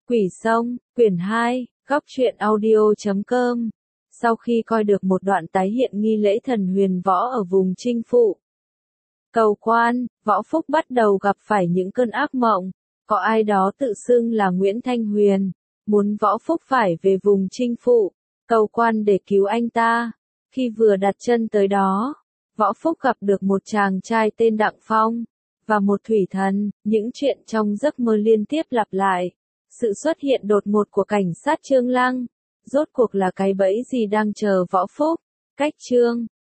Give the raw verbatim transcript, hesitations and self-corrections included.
Quỷ Sông, quyển hai, góc truyện audio chấm com. Sau khi coi được một đoạn tái hiện nghi lễ thần huyền võ ở vùng Chinh Phụ Cầu Quan, Võ Phúc bắt đầu gặp phải những cơn ác mộng. Có ai đó tự xưng là Nguyễn Thanh Huyền, muốn Võ Phúc phải về vùng Chinh Phụ Cầu Quan để cứu anh ta. Khi vừa đặt chân tới đó, Võ Phúc gặp được một chàng trai tên Đặng Phong và một thủy thần. Những chuyện trong giấc mơ liên tiếp lặp lại. Sự xuất hiện đột ngột của cảnh sát Trương Lăng, rốt cuộc là cái bẫy gì đang chờ Võ Phúc? Cách chương